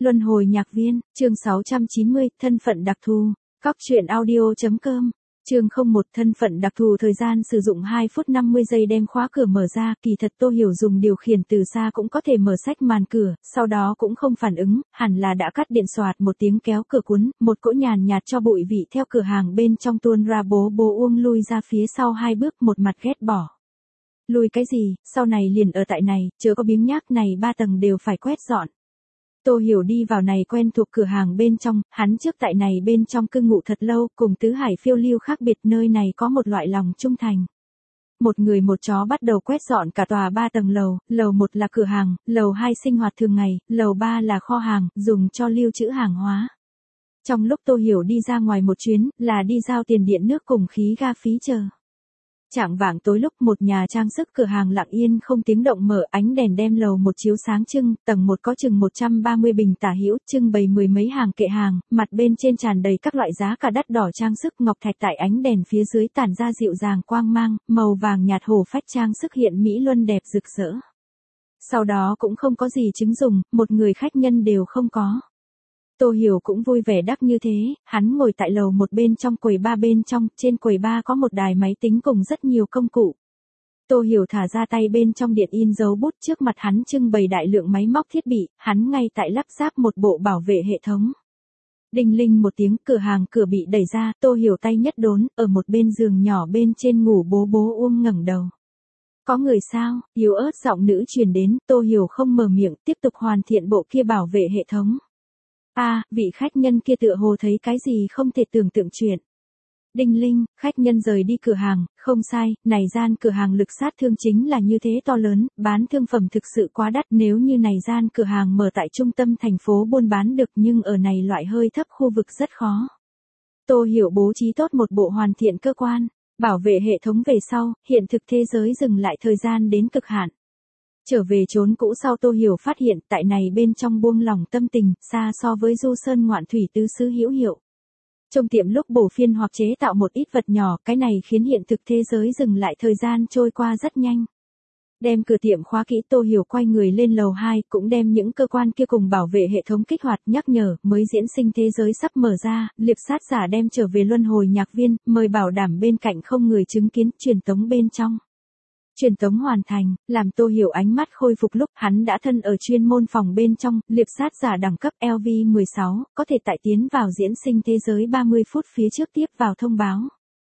Luân hồi nhạc viên, chương 690, thân phận đặc thù. Cóc truyện audio.com. Chương 01, thân phận đặc thù. Thời gian sử dụng 2 phút 50 giây đem khóa cửa mở ra. Kỳ thật Tô Hiểu dùng điều khiển từ xa cũng có thể mở sách màn cửa, sau đó cũng không phản ứng, hẳn là đã cắt điện. Xoạt một tiếng kéo cửa cuốn, một cỗ nhàn nhạt cho bụi vị theo cửa hàng bên trong tuôn ra. Bố Uông lui ra phía sau 2 bước, một mặt ghét bỏ. Lùi cái gì, sau này liền ở tại này, chớ có biếng nhác, này 3 tầng đều phải quét dọn. Tô Hiểu đi vào này quen thuộc cửa hàng bên trong, hắn trước tại này bên trong cư ngụ thật lâu, cùng tứ hải phiêu lưu khác biệt, nơi này có một loại lòng trung thành. Một người một chó bắt đầu quét dọn cả tòa 3 tầng lầu, lầu 1 là cửa hàng, lầu 2 sinh hoạt thường ngày, lầu 3 là kho hàng, dùng cho lưu trữ hàng hóa. Trong lúc Tô Hiểu đi ra ngoài một chuyến, là đi giao tiền điện nước cùng khí ga phí chờ. Chạng vạng tối lúc một nhà trang sức cửa hàng lặng yên không tiếng động mở, ánh đèn đem lầu 1 chiếu sáng trưng, tầng 1 có chừng 130 bình tả hữu, trưng bày 10 mấy hàng kệ hàng, mặt bên trên tràn đầy các loại giá cả đắt đỏ trang sức ngọc thạch, tại ánh đèn phía dưới tản ra dịu dàng quang mang, màu vàng nhạt hổ phách trang sức hiện mỹ luân đẹp rực rỡ. Sau đó cũng không có gì chứng dùng, một người khách nhân đều không có. Tô Hiểu cũng vui vẻ đắc như thế, hắn ngồi tại lầu 1 bên trong quầy bar bên trong, trên quầy bar có một đài máy tính cùng rất nhiều công cụ. Tô Hiểu thả ra tay bên trong điện in dấu bút, trước mặt hắn trưng bày đại lượng máy móc thiết bị, hắn ngay tại lắp ráp một bộ bảo vệ hệ thống. Đinh linh một tiếng, cửa hàng cửa bị đẩy ra, Tô Hiểu tay nhất đốn, ở một bên giường nhỏ bên trên ngủ bố Uông ngẩng đầu. Có người sao? Yếu ớt giọng nữ truyền đến, Tô Hiểu không mở miệng, tiếp tục hoàn thiện bộ kia bảo vệ hệ thống. Vị khách nhân kia tựa hồ thấy cái gì không thể tưởng tượng chuyện. Đinh linh, khách nhân rời đi cửa hàng, không sai, này gian cửa hàng lực sát thương chính là như thế to lớn, bán thương phẩm thực sự quá đắt, nếu như này gian cửa hàng mở tại trung tâm thành phố buôn bán được, nhưng ở này loại hơi thấp khu vực rất khó. Tô Hiểu bố trí tốt một bộ hoàn thiện cơ quan, bảo vệ hệ thống về sau, hiện thực thế giới dừng lại thời gian đến cực hạn. Trở về chốn cũ sau, Tô Hiểu phát hiện tại này bên trong buông lỏng tâm tình, xa so với du sơn ngoạn thủy tứ xứ hữu hiệu. Trong tiệm lúc bổ phiên hoặc chế tạo một ít vật nhỏ, cái này khiến hiện thực thế giới dừng lại thời gian trôi qua rất nhanh. Đem cửa tiệm khóa kỹ, Tô Hiểu quay người lên lầu 2, cũng đem những cơ quan kia cùng bảo vệ hệ thống kích hoạt, nhắc nhở, mới diễn sinh thế giới sắp mở ra, liệp sát giả đem trở về luân hồi nhạc viên, mời bảo đảm bên cạnh không người chứng kiến, truyền tống bên trong. Truyền tống hoàn thành, làm Tô Hiểu ánh mắt khôi phục lúc hắn đã thân ở chuyên môn phòng bên trong, liệp sát giả đẳng cấp LV16, có thể tại tiến vào diễn sinh thế giới 30 phút phía trước tiếp vào thông báo.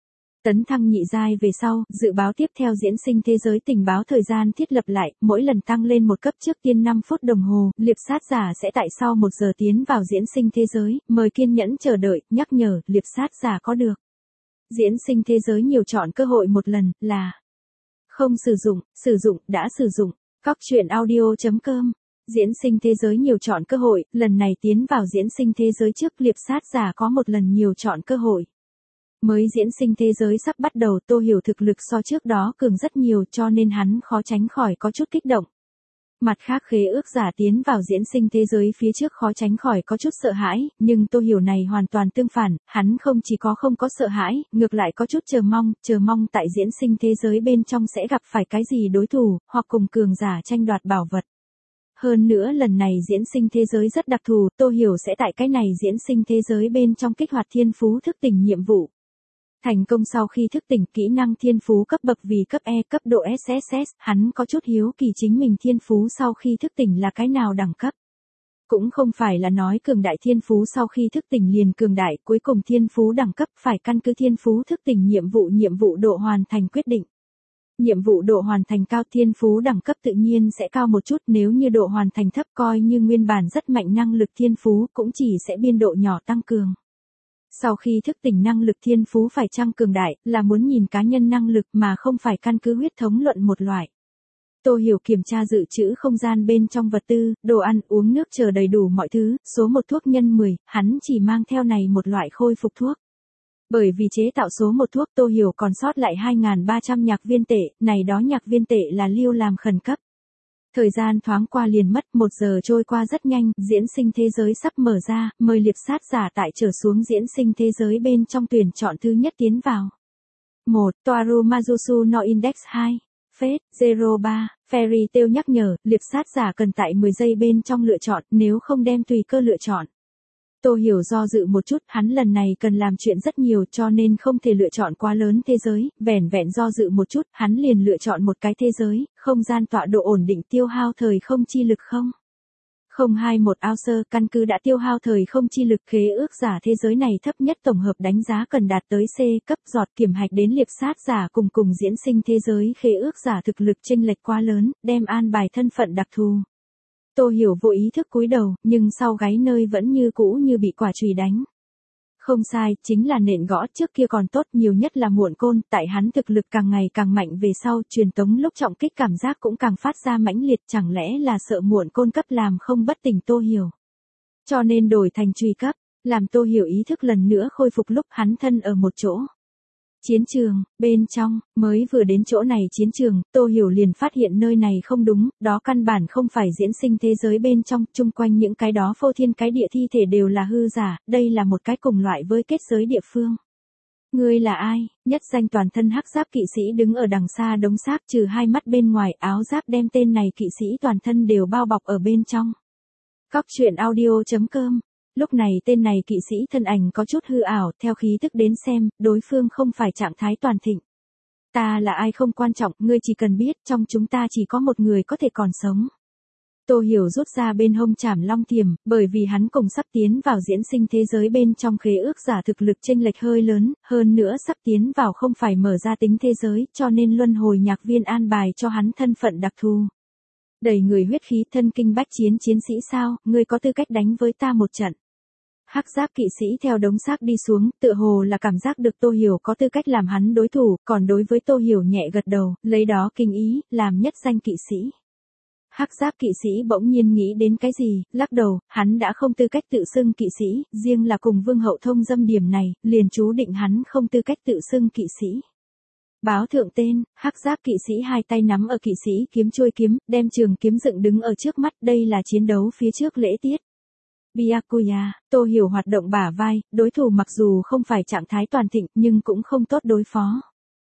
Tấn thăng nhị giai về sau, dự báo tiếp theo diễn sinh thế giới tình báo thời gian thiết lập lại, mỗi lần tăng lên một cấp trước tiên 5 phút đồng hồ, liệp sát giả sẽ tại sau 1 giờ tiến vào diễn sinh thế giới, mời kiên nhẫn chờ đợi, nhắc nhở, liệp sát giả có được. Diễn sinh thế giới nhiều chọn cơ hội một lần, là không sử dụng, đã sử dụng. Cóc truyện audio.com. Diễn sinh thế giới nhiều chọn cơ hội, lần này tiến vào diễn sinh thế giới trước, liệp sát giả có một lần nhiều chọn cơ hội. Mới diễn sinh thế giới sắp bắt đầu, Tô Hiểu thực lực so trước đó cường rất nhiều, cho nên hắn khó tránh khỏi có chút kích động. Mặt khác khế ước giả tiến vào diễn sinh thế giới phía trước khó tránh khỏi có chút sợ hãi, nhưng Tô Hiểu này hoàn toàn tương phản, hắn không chỉ có không có sợ hãi, ngược lại có chút chờ mong tại diễn sinh thế giới bên trong sẽ gặp phải cái gì đối thủ, hoặc cùng cường giả tranh đoạt bảo vật. Hơn nữa lần này diễn sinh thế giới rất đặc thù, Tô Hiểu sẽ tại cái này diễn sinh thế giới bên trong kích hoạt thiên phú thức tỉnh nhiệm vụ. Thành công sau khi thức tỉnh kỹ năng thiên phú cấp bậc vì cấp E, cấp độ SSS, hắn có chút hiếu kỳ chính mình thiên phú sau khi thức tỉnh là cái nào đẳng cấp. Cũng không phải là nói cường đại thiên phú sau khi thức tỉnh liền cường đại, cuối cùng thiên phú đẳng cấp phải căn cứ thiên phú thức tỉnh nhiệm vụ độ hoàn thành quyết định. Nhiệm vụ độ hoàn thành cao, thiên phú đẳng cấp tự nhiên sẽ cao một chút, nếu như độ hoàn thành thấp, coi như nguyên bản rất mạnh năng lực thiên phú cũng chỉ sẽ biên độ nhỏ tăng cường. Sau khi thức tỉnh năng lực thiên phú phải chăng cường đại, là muốn nhìn cá nhân năng lực mà không phải căn cứ huyết thống luận một loại. Tô Hiểu kiểm tra dự trữ không gian bên trong vật tư, đồ ăn, uống nước chờ đầy đủ mọi thứ, số 1 thuốc nhân 10, hắn chỉ mang theo này một loại khôi phục thuốc. Bởi vì chế tạo số 1 thuốc, Tô Hiểu còn sót lại 2.300 nhạc viên tệ, này đó nhạc viên tệ là lưu làm khẩn cấp. Thời gian thoáng qua liền mất, 1 giờ trôi qua rất nhanh, diễn sinh thế giới sắp mở ra, mời liệp sát giả tại trở xuống diễn sinh thế giới bên trong tuyển chọn thứ nhất tiến vào. 1. Toaru Majusu no Index 2. Phết, 03, Fairy Tail nhắc nhở, liệp sát giả cần tại 10 giây bên trong lựa chọn, nếu không đem tùy cơ lựa chọn. Tô Hiểu do dự một chút, hắn lần này cần làm chuyện rất nhiều cho nên không thể lựa chọn quá lớn thế giới, vẻn vẹn do dự một chút, hắn liền lựa chọn một cái thế giới, không gian tọa độ ổn định tiêu hao thời không chi lực không. 021 ounce căn cứ đã tiêu hao thời không chi lực khế ước giả thế giới này thấp nhất tổng hợp đánh giá cần đạt tới C cấp giọt kiểm hạch đến liệp sát giả cùng diễn sinh thế giới khế ước giả thực lực chênh lệch quá lớn, đem an bài thân phận đặc thù. Tô Hiểu vô ý thức cúi đầu, nhưng sau gáy nơi vẫn như cũ như bị quả chùy đánh. Không sai, chính là nện gõ, trước kia còn tốt, nhiều nhất là muộn côn, tại hắn thực lực càng ngày càng mạnh về sau, truyền tống lúc trọng kích cảm giác cũng càng phát ra mãnh liệt, chẳng lẽ là sợ muộn côn cấp làm không bất tỉnh Tô Hiểu. Cho nên đổi thành truy cấp, làm Tô Hiểu ý thức lần nữa khôi phục lúc hắn thân ở một chỗ. Chiến trường, bên trong, mới vừa đến chỗ này chiến trường, Tô Hiểu liền phát hiện nơi này không đúng, đó căn bản không phải diễn sinh thế giới bên trong, chung quanh những cái đó phô thiên cái địa thi thể đều là hư giả, đây là một cái cùng loại với kết giới địa phương. Ngươi là ai? Nhất danh toàn thân hắc giáp kỵ sĩ đứng ở đằng xa đống xác trừ hai mắt bên ngoài, áo giáp đem tên này kỵ sĩ toàn thân đều bao bọc ở bên trong. Cóc truyện audio.com. Lúc này tên này kỵ sĩ thân ảnh có chút hư ảo, theo khí tức đến xem, đối phương không phải trạng thái toàn thịnh. Ta là ai không quan trọng, ngươi chỉ cần biết, trong chúng ta chỉ có một người có thể còn sống. Tô Hiểu rút ra bên hông trảm long thiềm, bởi vì hắn cùng sắp tiến vào diễn sinh thế giới bên trong khế ước giả thực lực chênh lệch hơi lớn, hơn nữa sắp tiến vào không phải mở ra tính thế giới, cho nên luân hồi nhạc viên an bài cho hắn thân phận đặc thù. Đầy người huyết khí thân kinh bách chiến chiến sĩ sao, ngươi có tư cách đánh với ta một trận. Hắc giáp kỵ sĩ theo đống xác đi xuống, tựa hồ là cảm giác được Tô Hiểu có tư cách làm hắn đối thủ, còn đối với Tô Hiểu nhẹ gật đầu, lấy đó kinh ý, làm nhất danh kỵ sĩ. Hắc giáp kỵ sĩ bỗng nhiên nghĩ đến cái gì, lắc đầu, hắn đã không tư cách tự xưng kỵ sĩ, riêng là cùng vương hậu thông dâm điểm này, liền chú định hắn không tư cách tự xưng kỵ sĩ. Báo thượng tên, hắc giáp kỵ sĩ hai tay nắm ở kỵ sĩ kiếm chuôi kiếm, đem trường kiếm dựng đứng ở trước mắt, đây là chiến đấu phía trước lễ tiết. Byakuya, Tô Hiểu hoạt động bả vai, đối thủ mặc dù không phải trạng thái toàn thịnh nhưng cũng không tốt đối phó.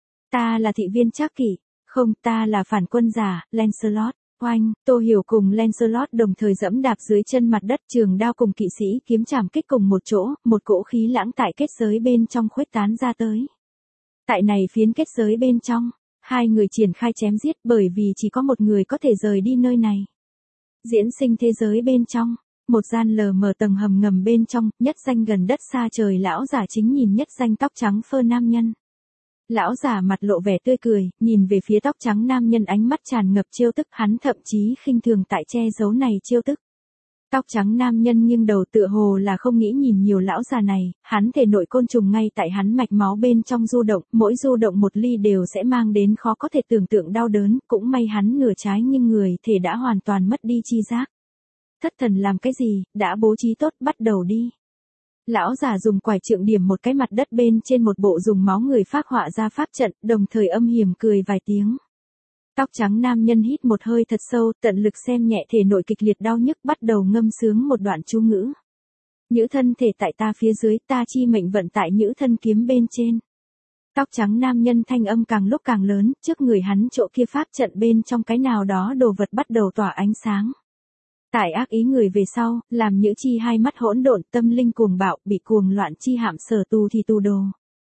Ta là thị viên Trác Kỷ, không, ta là phản quân giả, Lancelot. Oanh, Tô Hiểu cùng Lancelot đồng thời dẫm đạp dưới chân mặt đất, trường đao cùng kỵ sĩ kiếm chạm kích cùng một chỗ, một cỗ khí lãng tại kết giới bên trong khuếch tán ra tới. Tại này phiến kết giới bên trong, hai người triển khai chém giết bởi vì chỉ có một người có thể rời đi nơi này. Diễn sinh thế giới bên trong, một gian lờ mờ tầng hầm ngầm bên trong, nhất danh gần đất xa trời lão giả chính nhìn nhất danh tóc trắng phơ nam nhân. Lão giả mặt lộ vẻ tươi cười, nhìn về phía tóc trắng nam nhân ánh mắt tràn ngập trêu tức, hắn thậm chí khinh thường tại che giấu này trêu tức. Tóc trắng nam nhân nghiêng đầu tựa hồ là không nghĩ nhìn nhiều lão già này, hắn thể nội côn trùng ngay tại hắn mạch máu bên trong du động, mỗi du động một ly đều sẽ mang đến khó có thể tưởng tượng đau đớn, cũng may hắn nửa trái nhưng người thể đã hoàn toàn mất đi chi giác. Thất thần làm cái gì, đã bố trí tốt, bắt đầu đi. Lão già dùng quải trượng điểm một cái mặt đất bên trên một bộ dùng máu người phác họa ra pháp trận, đồng thời âm hiểm cười vài tiếng. Tóc trắng nam nhân hít một hơi thật sâu, tận lực xem nhẹ thể nội kịch liệt đau nhức, bắt đầu ngâm sướng một đoạn chú ngữ. Nhữ thân thể tại ta phía dưới, ta chi mệnh vận tại nhữ thân kiếm bên trên. Tóc trắng nam nhân thanh âm càng lúc càng lớn, trước người hắn chỗ kia pháp trận bên trong cái nào đó đồ vật bắt đầu tỏa ánh sáng. Tại ác ý người về sau, làm Nhữ chi hai mắt hỗn độn, tâm linh cuồng bạo, bị cuồng loạn chi hãm sở tù thì tù đồ.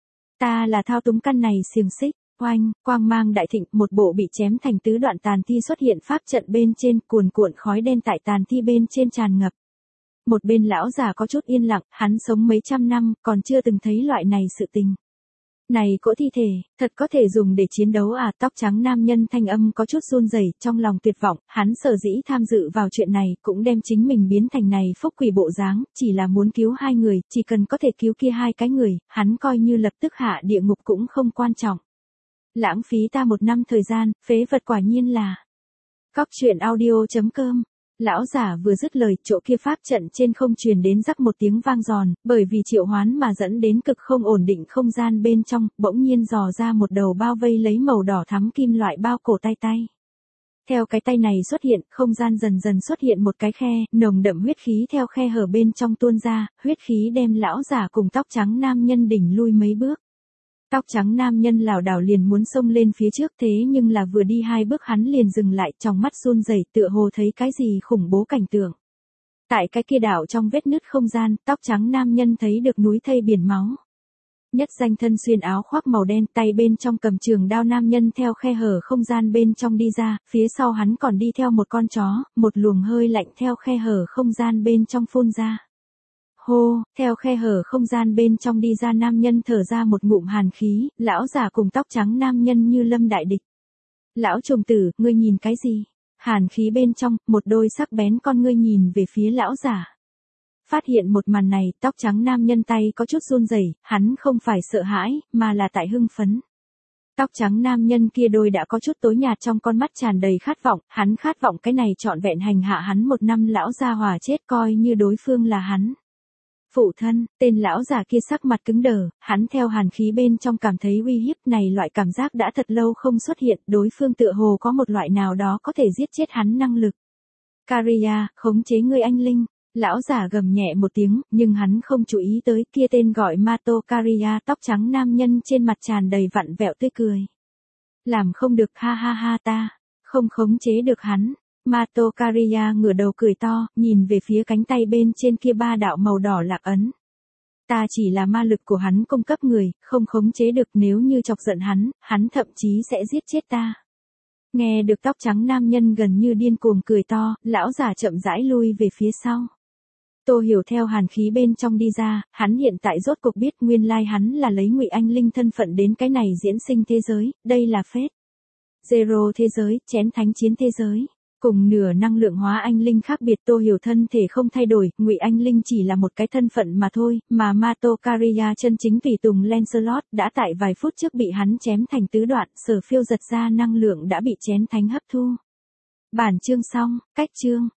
Ta là thao túng căn này xiềng xích. Oanh, quang mang đại thịnh, một bộ bị chém thành tứ đoạn tàn thi xuất hiện pháp trận bên trên, cuồn cuộn khói đen tại tàn thi bên trên tràn ngập. Một bên lão già có chút yên lặng, hắn sống mấy trăm năm, còn chưa từng thấy loại này sự tình. Này cỗ thi thể, thật có thể dùng để chiến đấu à? Tóc trắng nam nhân thanh âm có chút run rẩy, trong lòng tuyệt vọng, hắn sở dĩ tham dự vào chuyện này, cũng đem chính mình biến thành này phúc quỷ bộ dáng, chỉ là muốn cứu hai người, chỉ cần có thể cứu kia hai cái người, hắn coi như lập tức hạ địa ngục cũng không quan trọng. Lãng phí ta một năm thời gian, phế vật quả nhiên là. Cóc truyện audio.com. Lão giả vừa dứt lời, chỗ kia pháp trận trên không truyền đến rắc một tiếng vang giòn, bởi vì triệu hoán mà dẫn đến cực không ổn định không gian bên trong, bỗng nhiên dò ra một đầu bao vây lấy màu đỏ thắm kim loại bao cổ tay. Theo cái tay này xuất hiện, không gian dần dần xuất hiện một cái khe, nồng đậm huyết khí theo khe hở bên trong tuôn ra, huyết khí đem lão giả cùng tóc trắng nam nhân đỉnh lui mấy bước. Tóc trắng nam nhân lảo đảo liền muốn xông lên phía trước, thế nhưng là vừa đi 2 bước hắn liền dừng lại, trong mắt run rẩy tựa hồ thấy cái gì khủng bố cảnh tượng. Tại cái kia đảo trong vết nứt không gian, tóc trắng nam nhân thấy được núi thây biển máu. Nhất danh thân xuyên áo khoác màu đen, tay bên trong cầm trường đao nam nhân theo khe hở không gian bên trong đi ra, phía sau hắn còn đi theo một con chó, một luồng hơi lạnh theo khe hở không gian bên trong phun ra. Hô, theo khe hở không gian bên trong đi ra nam nhân thở ra một ngụm hàn khí, lão giả cùng tóc trắng nam nhân như lâm đại địch. Lão trùng tử, ngươi nhìn cái gì? Hàn khí bên trong, một đôi sắc bén con ngươi nhìn về phía lão giả. Phát hiện một màn này, tóc trắng nam nhân tay có chút run rẩy, hắn không phải sợ hãi, mà là tại hưng phấn. Tóc trắng nam nhân kia đôi đã có chút tối nhạt trong con mắt tràn đầy khát vọng, hắn khát vọng cái này trọn vẹn hành hạ hắn 1 năm lão gia hỏa chết coi như đối phương là hắn. Phụ thân, tên lão già kia sắc mặt cứng đờ, hắn theo hàn khí bên trong cảm thấy uy hiếp này, loại cảm giác đã thật lâu không xuất hiện, đối phương tựa hồ có một loại nào đó có thể giết chết hắn năng lực. Kariya, khống chế ngươi anh linh. Lão giả gầm nhẹ một tiếng, nhưng hắn không chú ý tới kia tên gọi Mato Kariya tóc trắng nam nhân trên mặt tràn đầy vặn vẹo tươi cười. Làm không được, ha ha ha, ta không khống chế được hắn. Mato Kariya ngửa đầu cười to, nhìn về phía cánh tay bên trên kia 3 đạo màu đỏ lạc ấn. Ta chỉ là ma lực của hắn cung cấp người, không khống chế được, nếu như chọc giận hắn thậm chí sẽ giết chết ta. Nghe được tóc trắng nam nhân gần như điên cuồng cười to, lão giả chậm rãi lui về phía sau. Tô Hiểu theo hàn khí bên trong đi ra, hắn hiện tại rốt cuộc biết nguyên lai hắn là lấy Ngụy Anh Linh thân phận đến cái này diễn sinh thế giới, đây là Phết Zero thế giới, chén thánh chiến thế giới. Cùng nửa năng lượng hóa anh linh khác biệt, Tô Hiểu thân thể không thay đổi, Ngụy Anh Linh chỉ là một cái thân phận mà thôi, mà Mato Kariya chân chính tùy tùng Lancelot đã tại vài phút trước bị hắn chém thành tứ đoạn, sở phiêu giật ra năng lượng đã bị chén thánh hấp thu. Bản chương xong, cách chương.